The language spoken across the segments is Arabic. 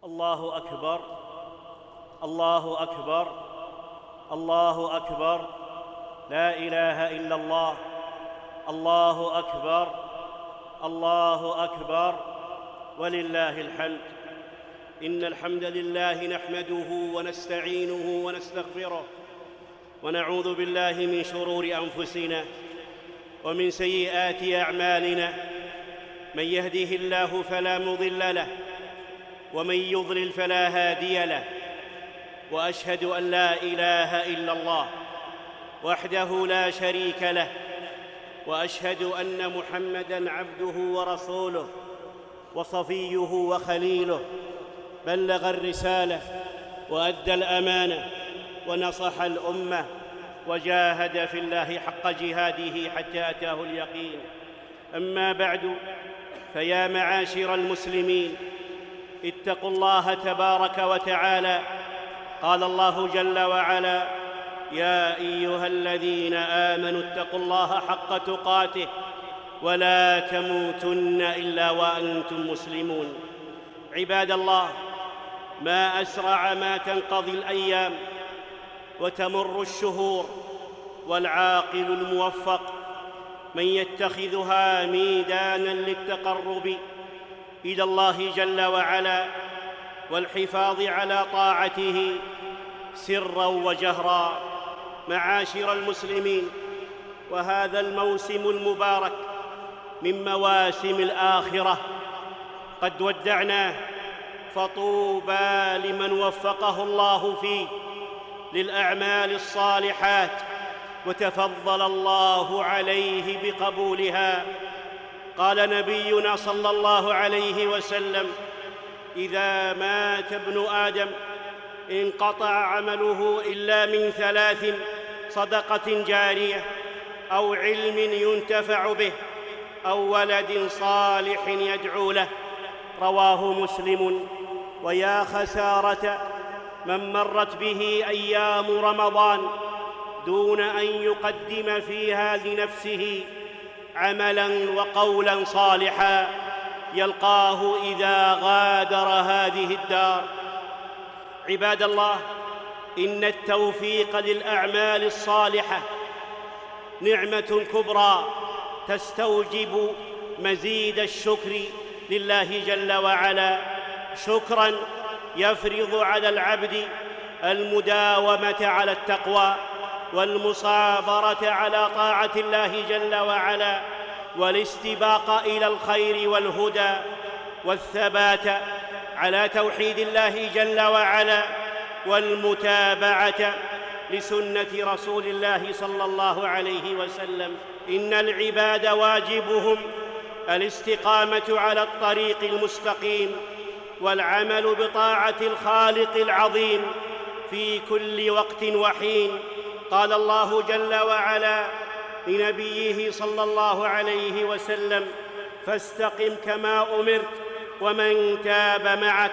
الله أكبر، الله أكبر، الله أكبر، لا إله إلا الله، الله أكبر، الله أكبر، ولله الحمد. إن الحمد لله نحمده ونستعينه ونستغفره، ونعوذ بالله من شرور أنفسنا ومن سيئات أعمالنا. من يهده الله فلا مضل له، ومن يضلل فلا هادي له. وأشهد أن لا إله إلا الله وحده لا شريك له، وأشهد أن محمدًا عبده ورسوله وصفيه وخليله. بلغ الرسالة وأدى الأمانة ونصح الأمة، وجاهد في الله حق جهاده حتى أتاه اليقين. أما بعد، فيا معاشر المسلمين، اتقوا الله تبارك وتعالى. قال الله جل وعلا: يا أيها الذين آمنوا اتقوا الله حق تقاته ولا تموتن إلا وأنتم مسلمون. عباد الله، ما أسرع ما تنقضي الأيام وتمر الشهور، والعاقل الموفق من يتخذها ميداناً للتقرب إلى الله جل وعلا والحفاظ على طاعته سراً وجهراً. معاشر المسلمين، وهذا الموسم المبارك من مواسم الآخرة قد ودعناه، فطوبى لمن وفقه الله فيه للأعمال الصالحات وتفضل الله عليه بقبولها. قال نبينا صلى الله عليه وسلم: إذا مات ابن آدم انقطع عمله إلا من ثلاث: صدقة جارية، أو علم ينتفع به، أو ولد صالح يدعو له. رواه مسلم. ويا خسارة من مرت به أيام رمضان دون أن يقدم فيها لنفسه عملاً وقولاً صالحاً يلقاه إذا غادر هذه الدار. عباد الله، إن التوفيق للأعمال الصالحة نعمة كبرى تستوجب مزيد الشكر لله جل وعلا، شكراً يفرض على العبد المداومة على التقوى والمصابرة على طاعة الله جل وعلا، والاستباق إلى الخير والهدى، والثبات على توحيد الله جل وعلا، والمتابعة لسنة رسول الله صلى الله عليه وسلم. إن العباد واجبهم الاستقامة على الطريق المستقيم والعمل بطاعة الخالق العظيم في كل وقت وحين. قال الله جل وعلا لنبيه صلى الله عليه وسلم: فاستقم كما أمرت ومن تاب معك.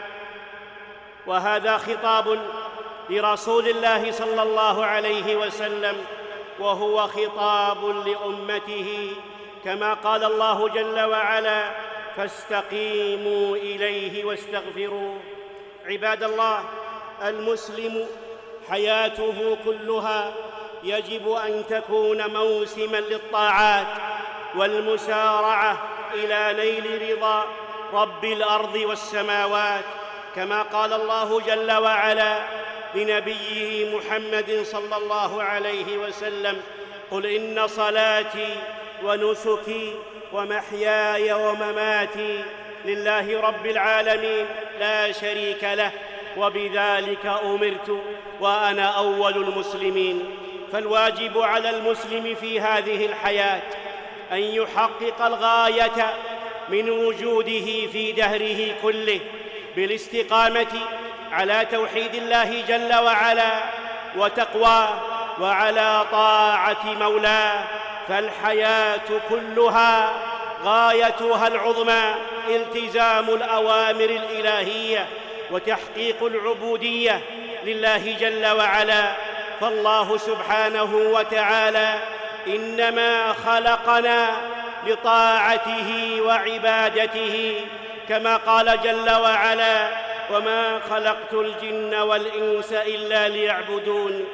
وهذا خطاب لرسول الله صلى الله عليه وسلم، وهو خطاب لأمته، كما قال الله جل وعلا: فاستقيموا إليه واستغفروه. عباد الله، المسلم حياته كلها يجب أن تكون موسماً للطاعات والمسارعة إلى نيل رضا رب الأرض والسماوات، كما قال الله جل وعلا لنبيه محمد صلى الله عليه وسلم: قل إن صلاتي ونسكي ومحياي ومماتي لله رب العالمين لا شريك له، وبذلك أمرت وأنا أول المسلمين. فالواجب على المسلم في هذه الحياة أن يحقق الغاية من وجوده في دهره كله بالاستقامة على توحيد الله جل وعلا وتقواه، وعلى طاعة مولاه. فالحياة كلها غايتها العظمى التزام الأوامر الإلهية وتحقيق العبودية لله جل وعلا. فالله سبحانه وتعالى إنما خلقنا لطاعته وعبادته، كما قال جل وعلا: وما خلقت الجن والإنس إلا ليعبدون.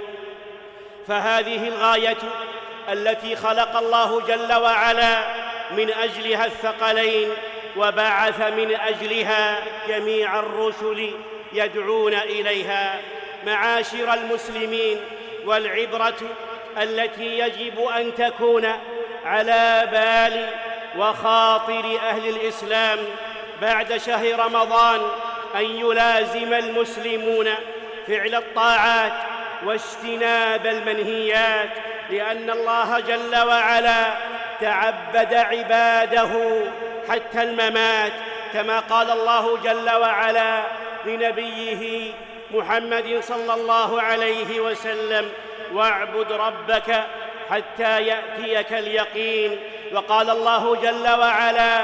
فهذه الغاية التي خلق الله جل وعلا من أجلها الثقلين، وبعث من أجلها جميع الرسل يدعون إليها. معاشر المسلمين، والعبرة التي يجب أن تكون على بال وخاطر أهل الإسلام بعد شهر رمضان أن يلازم المسلمون فعل الطاعات واجتناب المنهيات، لأن الله جل وعلا تعبد عباده حتى الممات، كما قال الله جل وعلا لنبيه محمد صلى الله عليه وسلم: واعبد ربك حتى يأتيك اليقين. وقال الله جل وعلا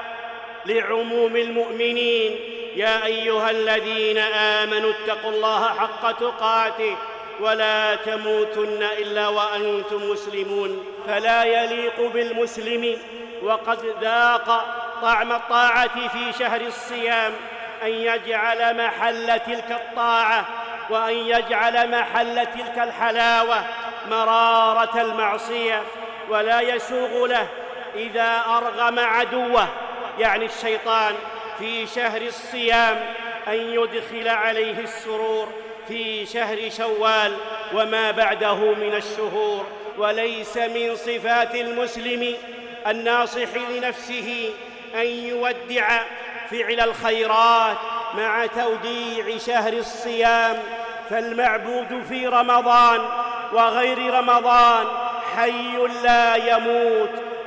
لعموم المؤمنين: يا أيها الذين آمنوا اتقوا الله حق تقاته ولا تموتن إلا وأنتم مسلمون. فلا يليق بالمسلم وقد ذاق طعم الطاعة في شهر الصيام أن يجعل محل تلك الطاعة وأن يجعل محل تلك الحلاوة مرارة المعصية، ولا يسوغ له إذا أرغم عدوه يعني الشيطان في شهر الصيام أن يدخل عليه السرور في شهر شوال وما بعده من الشهور. وليس من صفات المسلم الناصح لنفسه أن يودع فعل الخيرات مع توديع شهر الصيام، فالمعبود في رمضان وغير رمضان حي لا يموت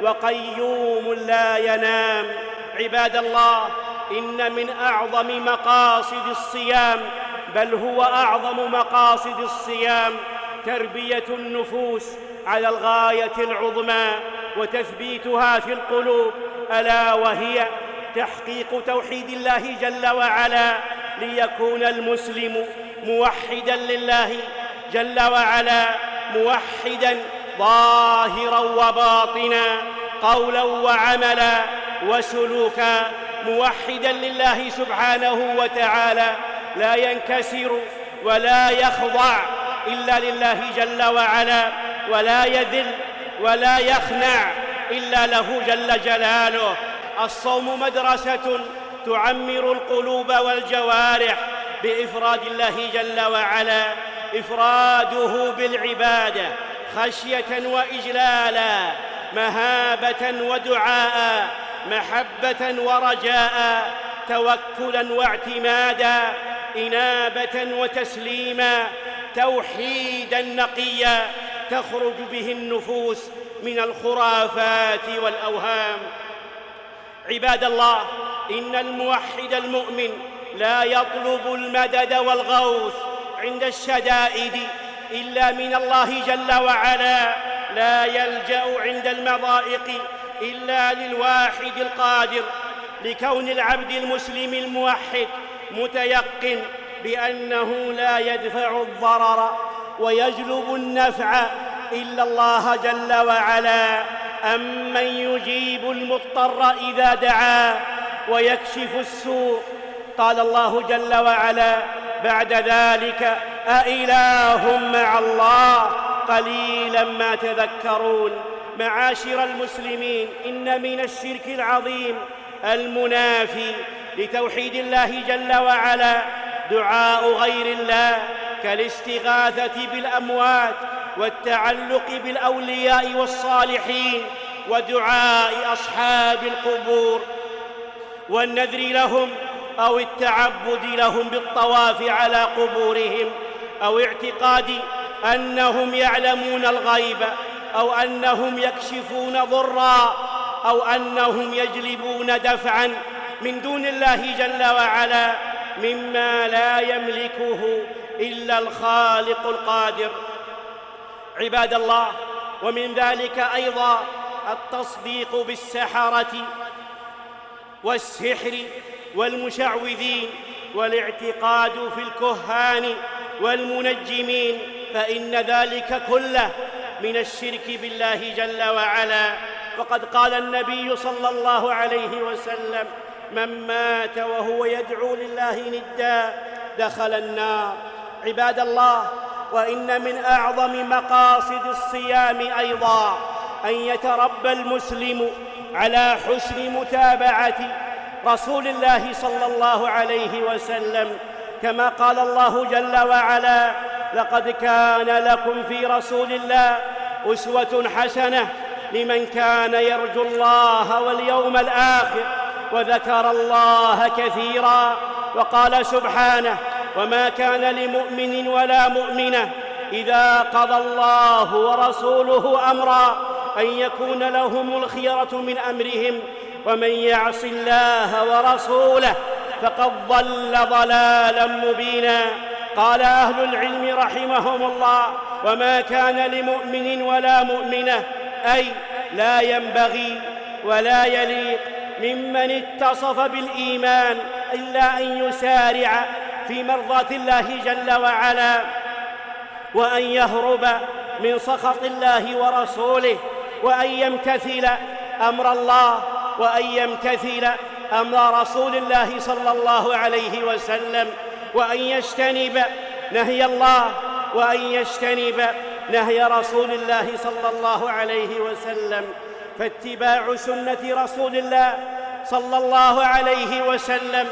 وقيوم لا ينام. عباد الله، إن من أعظم مقاصد الصيام، بل هو أعظم مقاصد الصيام، تربية النفوس على الغاية العظمى وتثبيتها في القلوب، ألا وهي تحقيق توحيد الله جل وعلا، ليكون المسلم موحداً لله جل وعلا، موحداً ظاهراً وباطناً، قولاً وعملاً وسلوكاً، موحداً لله سبحانه وتعالى، لا ينكسر ولا يخضع إلا لله جل وعلا، ولا يذل ولا يخنع إلا له جل جلاله. الصوم مدرسة تعمر القلوب والجوارح بإفراد الله جل وعلا، إفراده بالعبادة خشية وإجلالا، مهابة ودعاء، محبة ورجاء، توكلا واعتمادا، إنابة وتسليما، توحيدا نقيا تخرج به النفوس من الخرافات والأوهام. عباد الله، إن الموحد المؤمن لا يطلب المدد والغوث عند الشدائد إلا من الله جل وعلا، لا يلجأ عند المضائق إلا للواحد القادر، لكون العبد المسلم الموحد متيقن بأنه لا يدفع الضرر ويجلب النفع إلا الله جل وعلا، أمن يجيب المضطر إذا دعاه ويكشف السوء. قال الله جل وعلا بعد ذلك: أإله مع الله قليلا ما تذكرون. معاشر المسلمين، إن من الشرك العظيم المنافي لتوحيد الله جل وعلا دعاء غير الله، كالاستغاثة بالأموات والتعلق بالأولياء والصالحين ودعاء أصحاب القبور والنذر لهم، أو التعبد لهم بالطواف على قبورهم، أو اعتقاد أنهم يعلمون الغيب، أو أنهم يكشفون ضرا، أو أنهم يجلبون دفعا من دون الله جل وعلا مما لا يملكه إلا الخالق القادر. عباد الله، ومن ذلك أيضا التصديق بالسحرة والسحر والمشعوذين، والاعتقاد في الكهان والمنجمين، فإن ذلك كله من الشرك بالله جل وعلا. وقد قال النبي صلى الله عليه وسلم: من مات وهو يدعو لله ندا دخل النار. عباد الله، وإن من أعظم مقاصد الصيام أيضا أن يتربى المسلم على حسن متابعة رسول الله صلى الله عليه وسلم، كما قال الله جل وعلا: لقد كان لكم في رسول الله أسوة حسنة لمن كان يرجو الله واليوم الآخر وذكر الله كثيرا. وقال سبحانه: وما كان لمؤمن ولا مؤمنة إذا قضى الله ورسوله أمرا أن يكون لهم الخيرة من أمرهم ومن يعص الله ورسوله فقد ضل ضلالا مبينا. قال أهل العلم رحمهم الله: وما كان لمؤمن ولا مؤمنة أي لا ينبغي ولا يليق ممن اتصف بالإيمان إلا أن يسارع في مرضاة الله جل وعلا، وأن يهرب من سخط الله ورسوله، وأن يمتثل أمر الله، وأن يمتثل أمر رسول الله صلى الله عليه وسلم، وأن يجتنب نهي الله، وأن يجتنب نهي رسول الله صلى الله عليه وسلم. فاتباع سنة رسول الله صلى الله عليه وسلم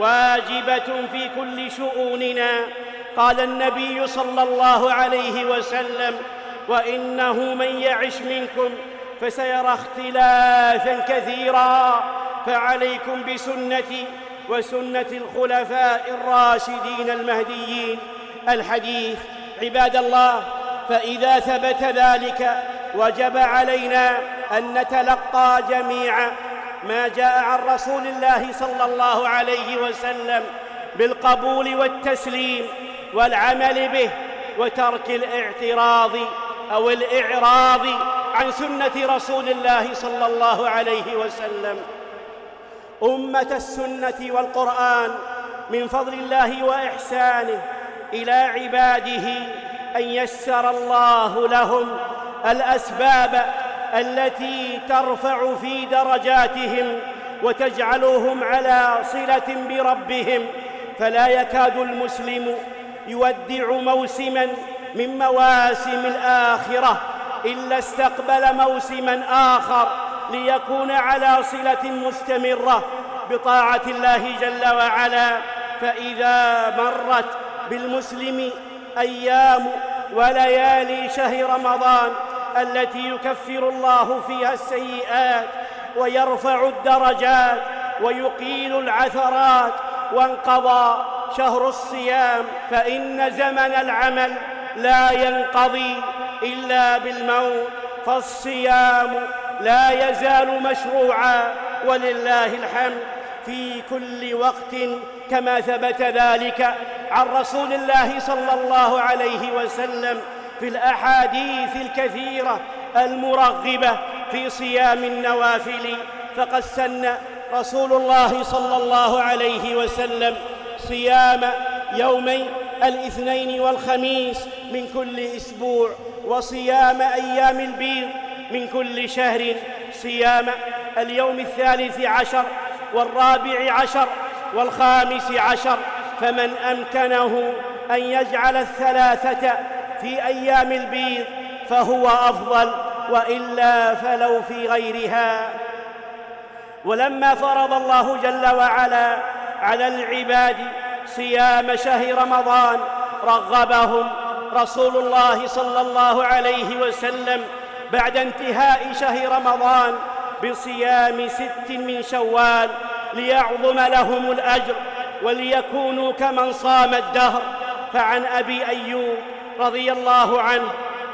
واجبة في كل شؤوننا. قال النبي صلى الله عليه وسلم: وإنه من يعش منكم فسيرى اختلافا كثيرا فعليكم بسنتي وسنة الخلفاء الراشدين المهديين. الحديث. عباد الله، فإذا ثبت ذلك وجب علينا أن نتلقى جميعا ما جاء عن رسول الله صلى الله عليه وسلم بالقبول والتسليم والعمل به، وترك الاعتراض أو الإعراض عن سنة رسول الله صلى الله عليه وسلم. أمة السنة والقرآن، من فضل الله وإحسانه إلى عباده أن يسر الله لهم الأسباب التي ترفع في درجاتهم وتجعلهم على صلة بربهم، فلا يكاد المسلم يودع موسماً من مواسم الآخرة إلا استقبل موسماً آخر ليكون على صلة مستمرة بطاعة الله جل وعلا. فإذا مرت بالمسلم أيام وليالي شهر رمضان التي يكفر الله فيها السيئات ويرفع الدرجات ويقيل العثرات، وانقضى شهر الصيام، فإن زمن العمل لا ينقضي إلا بالموت، فالصيام لا يزال مشروعا ولله الحمد في كل وقت، كما ثبت ذلك عن رسول الله صلى الله عليه وسلم في الأحاديث الكثيرة المرغبة في صيام النوافل. فقد سن رسول الله صلى الله عليه وسلم صيام يومي الاثنين والخميس من كل أسبوع، وصيام أيام البيض من كل شهر، صيام اليوم 13 و14 و15، فمن أمكنه أن يجعل 3 في أيام البيض فهو أفضل، وإلا فلو في غيرها. ولما فرض الله جل وعلا على العباد صيام شهر رمضان رغبهم رسول الله صلى الله عليه وسلم بعد انتهاء شهر رمضان بصيام 6 من شوال ليعظم لهم الأجر وليكونوا كمن صام الدهر. فعن أبي أيوب رضي الله عنه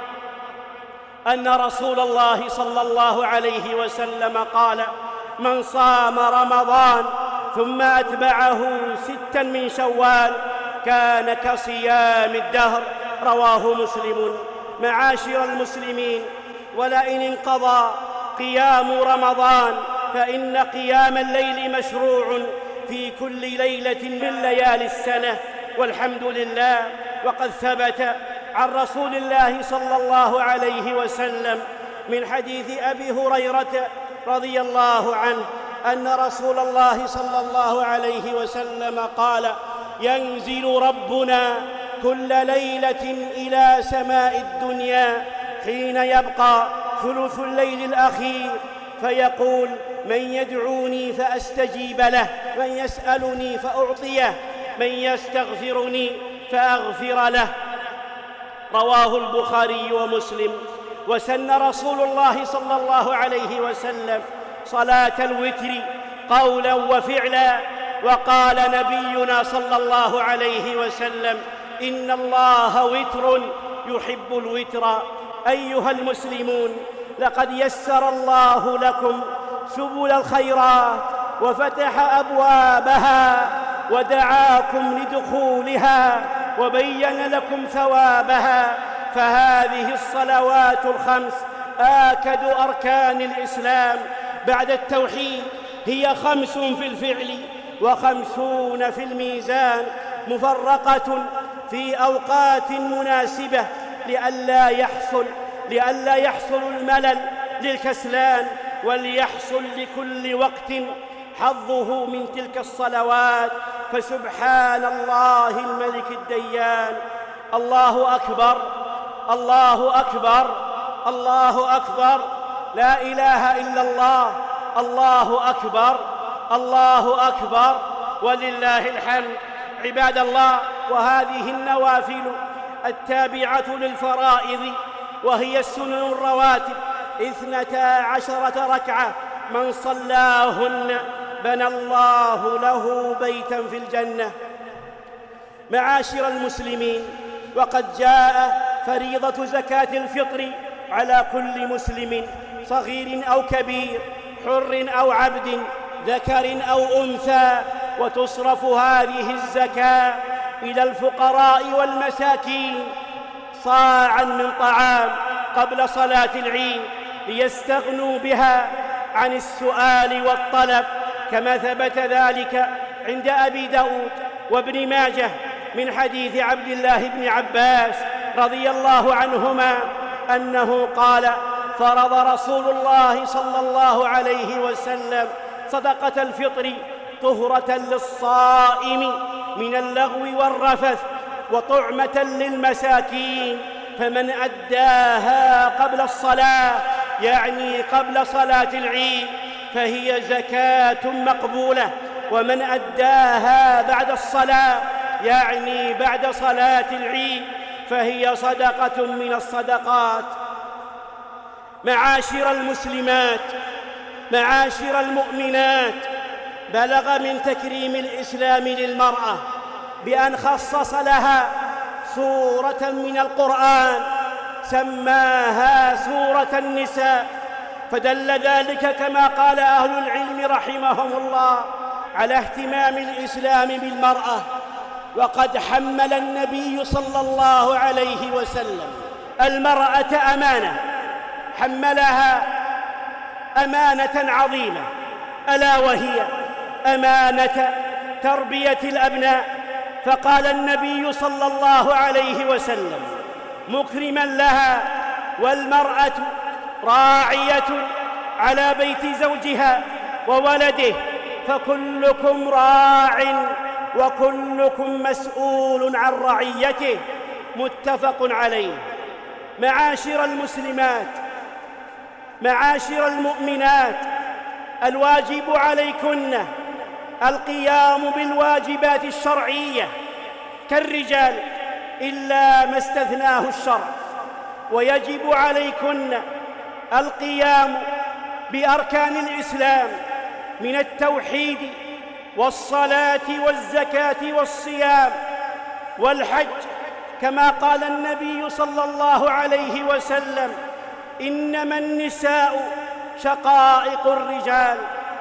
أن رسول الله صلى الله عليه وسلم قال: من صام رمضان ثم أتبعه 6 من شوال كان كصيام الدهر. رواه مسلم. معاشر المسلمين، ولئن انقضى قيام رمضان فإن قيام الليل مشروع في كل ليلة من ليالي السنة، والحمد لله. وقد ثبت عن رسول الله صلى الله عليه وسلم من حديث أبي هريرة رضي الله عنه أن رسول الله صلى الله عليه وسلم قال: ينزل ربنا كل ليلة إلى سماء الدنيا حين يبقى ثلث الليل الأخير فيقول: من يدعوني فأستجيب له، من يسألني فأعطيه، من يستغفرني فأغفر له. رواه البخاري ومسلم. وسن رسول الله صلى الله عليه وسلم صلاة الوتر قولا وفعلا، وقال نبينا صلى الله عليه وسلم: إن الله وتر يحب الوتر. أيها المسلمون، لقد يسر الله لكم سبل الخيرات وفتح أبوابها ودعاكم لدخولها وبين لكم ثوابها، فهذه الصلوات الخمس آكد أركان الإسلام بعد التوحيد، هي 5 في الفعل و50 في الميزان، مفرقة في أوقات مناسبة لئلا يحصل الملل للكسلان، وليحصل لكل وقت حظه من تلك الصلوات. فسبحان الله الملك الديان. الله أكبر، الله أكبر، الله أكبر، لا إله إلا الله، الله أكبر، الله أكبر، ولله الحمد. عباد الله، وهذه النوافل التابعة للفرائض وهي السنن الرواتب 12 ركعة، من صلاهن بنى الله له بيتا في الجنة. معاشر المسلمين، وقد جاء فريضة زكاة الفطر على كل مسلم صغير أو كبير، حر أو عبد، ذكر أو أنثى، وتصرف هذه الزكاة إلى الفقراء والمساكين صاعاً من طعام قبل صلاة العيد ليستغنوا بها عن السؤال والطلب، كما ثبت ذلك عند أبي داود وابن ماجه من حديث عبد الله بن عباس رضي الله عنهما أنه قال: فرض رسول الله صلى الله عليه وسلم صدقة الفطر طهرة للصائم من اللغو والرفث وطعمة للمساكين، فمن أداها قبل الصلاة، يعني قبل صلاة العيد، فهي زكاة مقبولة، ومن أداها بعد الصلاة، يعني بعد صلاة العيد، فهي صدقة من الصدقات. معاشر المسلمات، معاشر المؤمنات، بلغ من تكريم الإسلام للمرأة بأن خصص لها سورة من القرآن سماها سورة النساء، فدل ذلك كما قال أهل العلم رحمهم الله على اهتمام الإسلام بالمرأة. وقد حمل النبي صلى الله عليه وسلم المرأة أمانة، حملها أمانة عظيمة، ألا وهي أمانة تربية الأبناء. فقال النبي صلى الله عليه وسلم مكرما لها: والمرأة راعية على بيت زوجها وولده، فكلكم راع وكلكم مسؤول عن رعيته. متفق عليه. معاشر المسلمات، معاشر المؤمنات، الواجب عليكن القيام بالواجبات الشرعية كالرجال إلا ما استثناه الشرع، ويجب عليكن القيام بأركان الإسلام من التوحيد والصلاة والزكاة والصيام والحج، كما قال النبي صلى الله عليه وسلم: إنما النساء شقائق الرجال.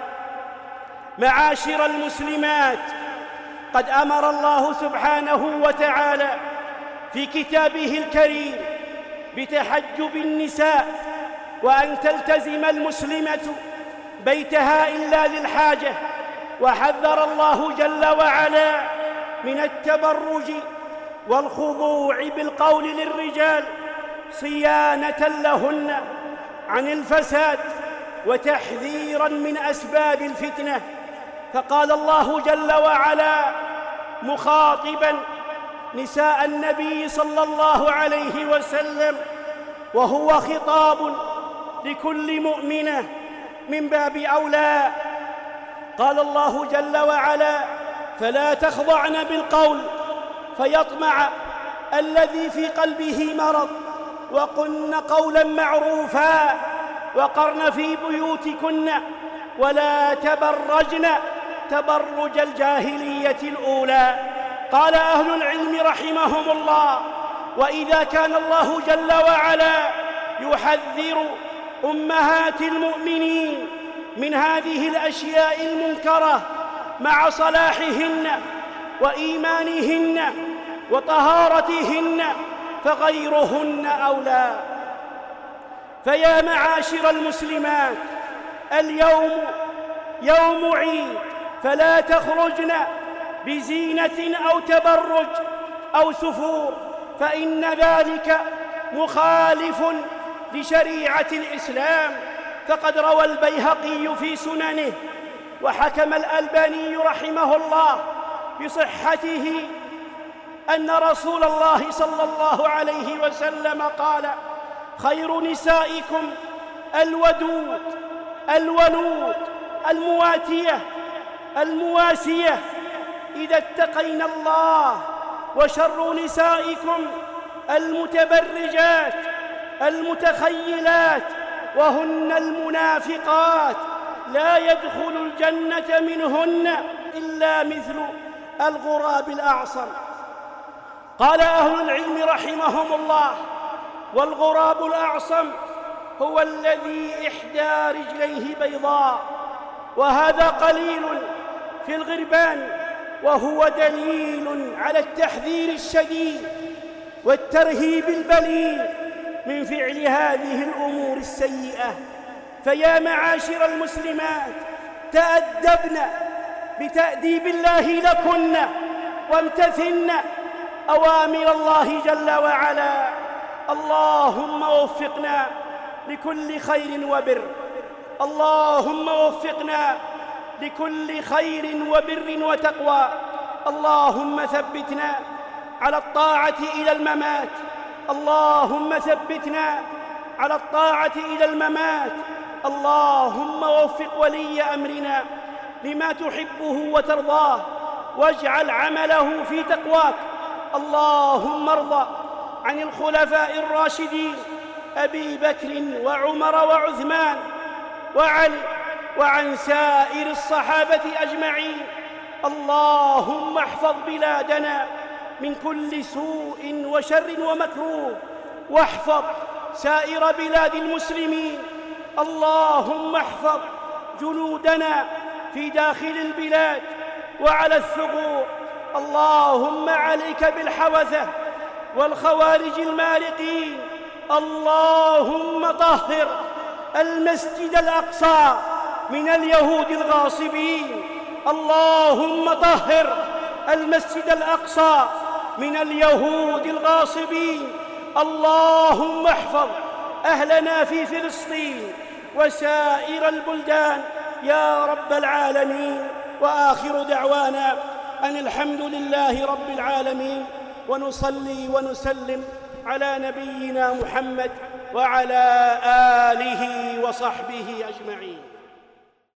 معاشر المسلمات، قد أمر الله سبحانه وتعالى في كتابه الكريم بتحجب النساء، وأن تلتزم المسلمة بيتها إلا للحاجة، وحذر الله جل وعلا من التبرج والخضوع بالقول للرجال صيانة لهن عن الفساد وتحذيراً من أسباب الفتنة. فقال الله جل وعلا مخاطباً نساء النبي صلى الله عليه وسلم، وهو خطاب لكل مؤمنة من باب أولى، قال الله جل وعلا: فلا تخضعن بالقول فيطمع الذي في قلبه مرض، وقلن قولا معروفا، وقرن في بيوتكن ولا تبرجن تبرج الجاهلية الأولى. قال أهل العلم رحمهم الله: وإذا كان الله جل وعلا يحذر أمهات المؤمنين من هذه الأشياء المنكرة مع صلاحهن وإيمانهن وطهارتهن، فغيرهن أولى. فيا معاشر المسلمات، اليوم يوم عيد، فلا تخرجن بزينة أو تبرج أو سفور، فإن ذلك مخالف لشريعة الإسلام. فقد روى البيهقي في سننه وحكم الألباني رحمه الله بصحته أن رسول الله صلى الله عليه وسلم قال: خير نسائكم الودود الولود المواتية المواسية إذا اتقين الله، وشر نسائكم المتبرجات المتخيلات وهن المنافقات لا يدخل الجنة منهن إلا مثل الغراب الأعصم. قال أهل العلم رحمهم الله: والغراب الأعصم هو الذي إحدى رجليه بيضاء، وهذا قليل في الغربان، وهو دليل على التحذير الشديد والترهيب البليغ من فعل هذه الأمور السيئة. فيا معاشر المسلمات، تأدبن بتأديب الله لكن، وامتثلن أوامر الله جل وعلا. اللهم وفقنا لكل خير وبر، اللهم وفقنا لكل خير وبر وتقوى. اللهم ثبتنا على الطاعة إلى الممات، اللهم ثبتنا على الطاعة إلى الممات. اللهم وفق ولي أمرنا لما تحبه وترضاه، واجعل عمله في تقواك. اللهم ارض عن الخلفاء الراشدين أبي بكر وعمر وعثمان وعلي، وعن سائر الصحابة أجمعين. اللهم احفظ بلادنا من كل سوء وشر ومكروه، واحفظ سائر بلاد المسلمين. اللهم احفظ جنودنا في داخل البلاد وعلى الثغور. اللهم عليك بالحوثة والخوارج المارقين. اللهم طهر المسجد الأقصى من اليهود الغاصبين. اللهم طهر المسجد الأقصى من اليهود الغاصبين. اللهم احفظ أهلنا في فلسطين وسائر البلدان يا رب العالمين. وآخر دعوانا أن الحمد لله رب العالمين، ونصلي ونسلم على نبينا محمد وعلى آله وصحبه أجمعين.